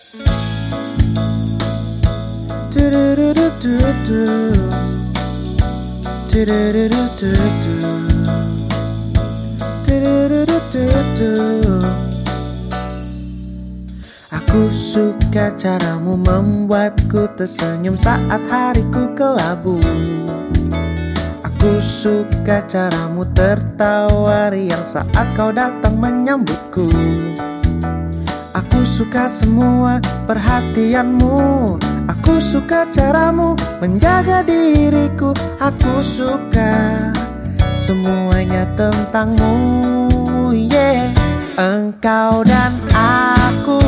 Aku suka caramu membuatku tersenyum saat hariku kelabu. Aku suka caramu tertawa riang saat kau datang menyambutku. Aku suka semua perhatianmu. Aku suka caramu menjaga diriku. Aku suka semuanya tentangmu, yeah. Engkau dan aku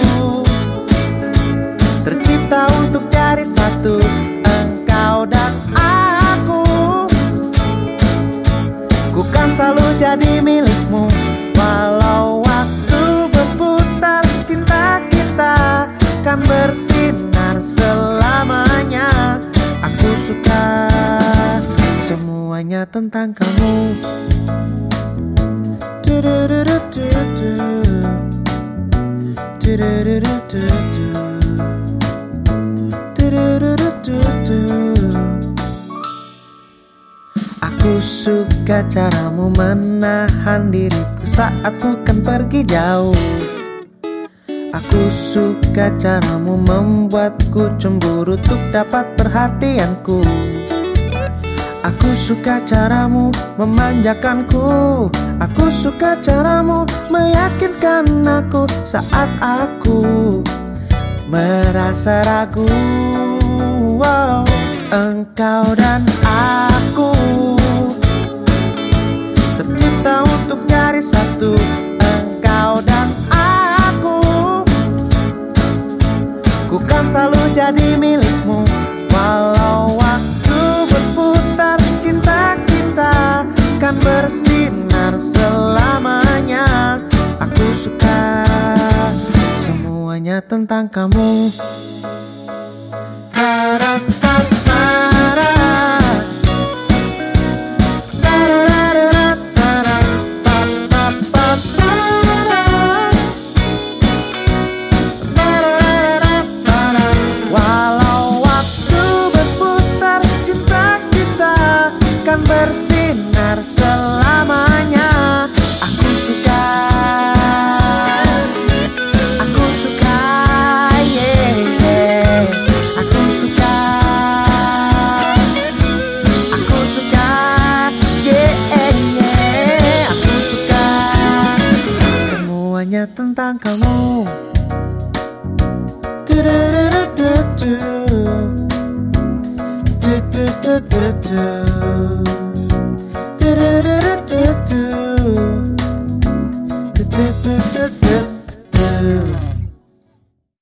tercipta untuk jadi satu. Engkau dan aku, ku kan selalu jadi milikmu. Walau waktu berputar, cinta kita kan bersinar selamanya. Aku suka semuanya tentang kamu. Aku suka caramu menahan diriku saat ku kan pergi jauh. Aku suka caramu membuatku cemburu untuk dapat perhatianku. Aku suka caramu memanjakanku. Aku suka caramu meyakinkan aku saat aku merasa ragu. Wow. Engkau dan aku tercipta untuk jadi satu. Engkau dan aku, ku kan selalu jadi milikmu. Walau waktu berputar, cinta kita kan bersinar selamanya. Aku suka semuanya tentang kamu. Walau waktu berputar, cinta kita kan bersinar selamanya. Aku suka, aku suka, yeah, yeah. Aku suka, aku suka, yeah, yeah. Aku suka semuanya tentang kamu.